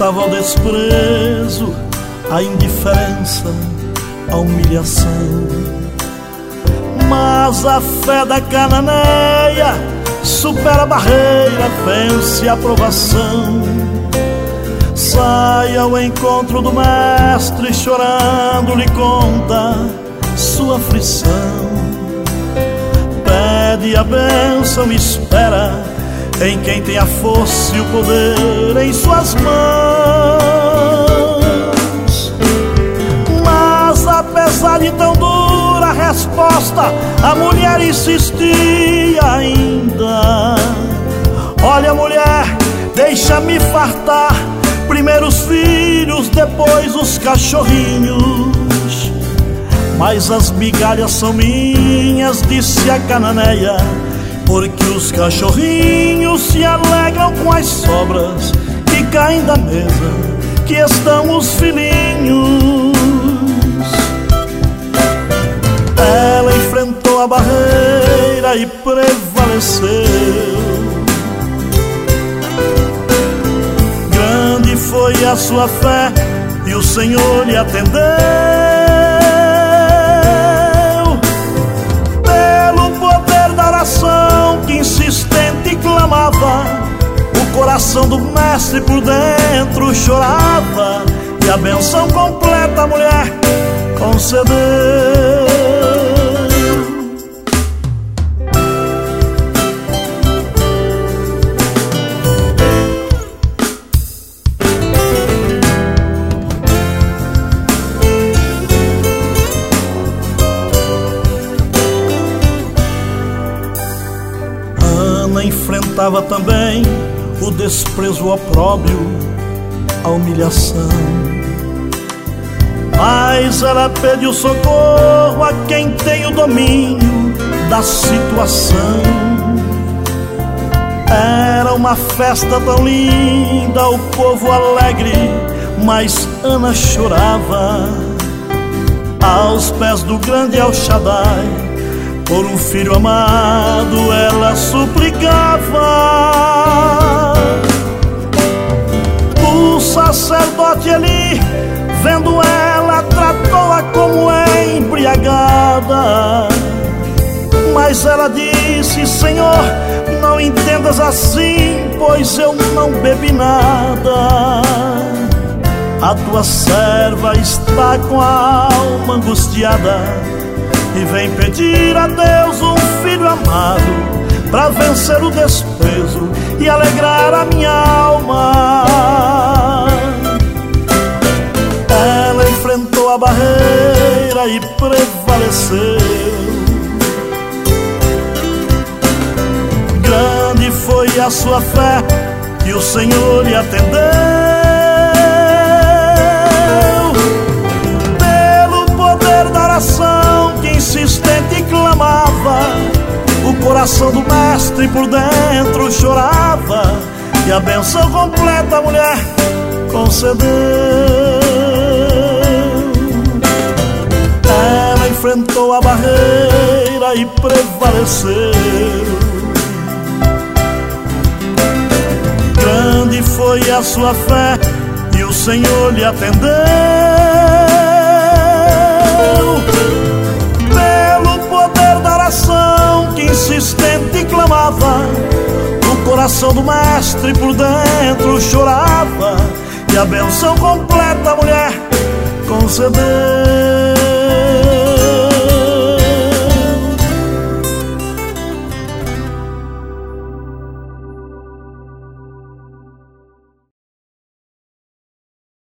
enfrentava o desprezo, a indiferença, a humilhação. Mas a fé da cananeia supera a barreira, vence a provação. Sai ao encontro do mestre, chorando lhe conta sua aflição. Pede a bênção e espera em quem tem a força e o poder em suas mãos. Mas apesar de tão dura resposta, a mulher insistia ainda. Olha, mulher, deixa-me fartar, primeiro os filhos, depois os cachorrinhos. Mas as migalhas são minhas, disse a cananeia, porque os cachorrinhos se alegram com as sobras que caem da mesa, que estão os filhinhos. Ela enfrentou a barreira e prevaleceu. Grande foi a sua fé e o Senhor lhe atendeu. Pelo poder da oração que insistente clamava, o coração do mestre por dentro chorava, e a benção completa a mulher concedeu. Enfrentava também o desprezo, o opróbrio, a humilhação. Mas ela pediu socorro a quem tem o domínio da situação. Era uma festa tão linda, o povo alegre, mas Ana chorava aos pés do grande El Shaddai. Por um filho amado ela suplicava. O sacerdote Eli, vendo ela, tratou-a como embriagada. Mas ela disse: Senhor, não entendas assim, pois eu não bebi nada. A tua serva está com a alma angustiada e vem pedir a Deus um filho amado, para vencer o desprezo e alegrar a minha alma. Ela enfrentou a barreira e prevaleceu. Grande foi a sua fé e o Senhor lhe atendeu. Pelo poder da oração que insistente clamava, o coração do mestre por dentro chorava, e a benção completa a mulher concedeu. Ela enfrentou a barreira e prevaleceu. Grande foi a sua fé e o Senhor lhe atendeu. Pelo poder da oração que insistente clamava, o coração do mestre por dentro chorava, e a benção completa a mulher concedeu.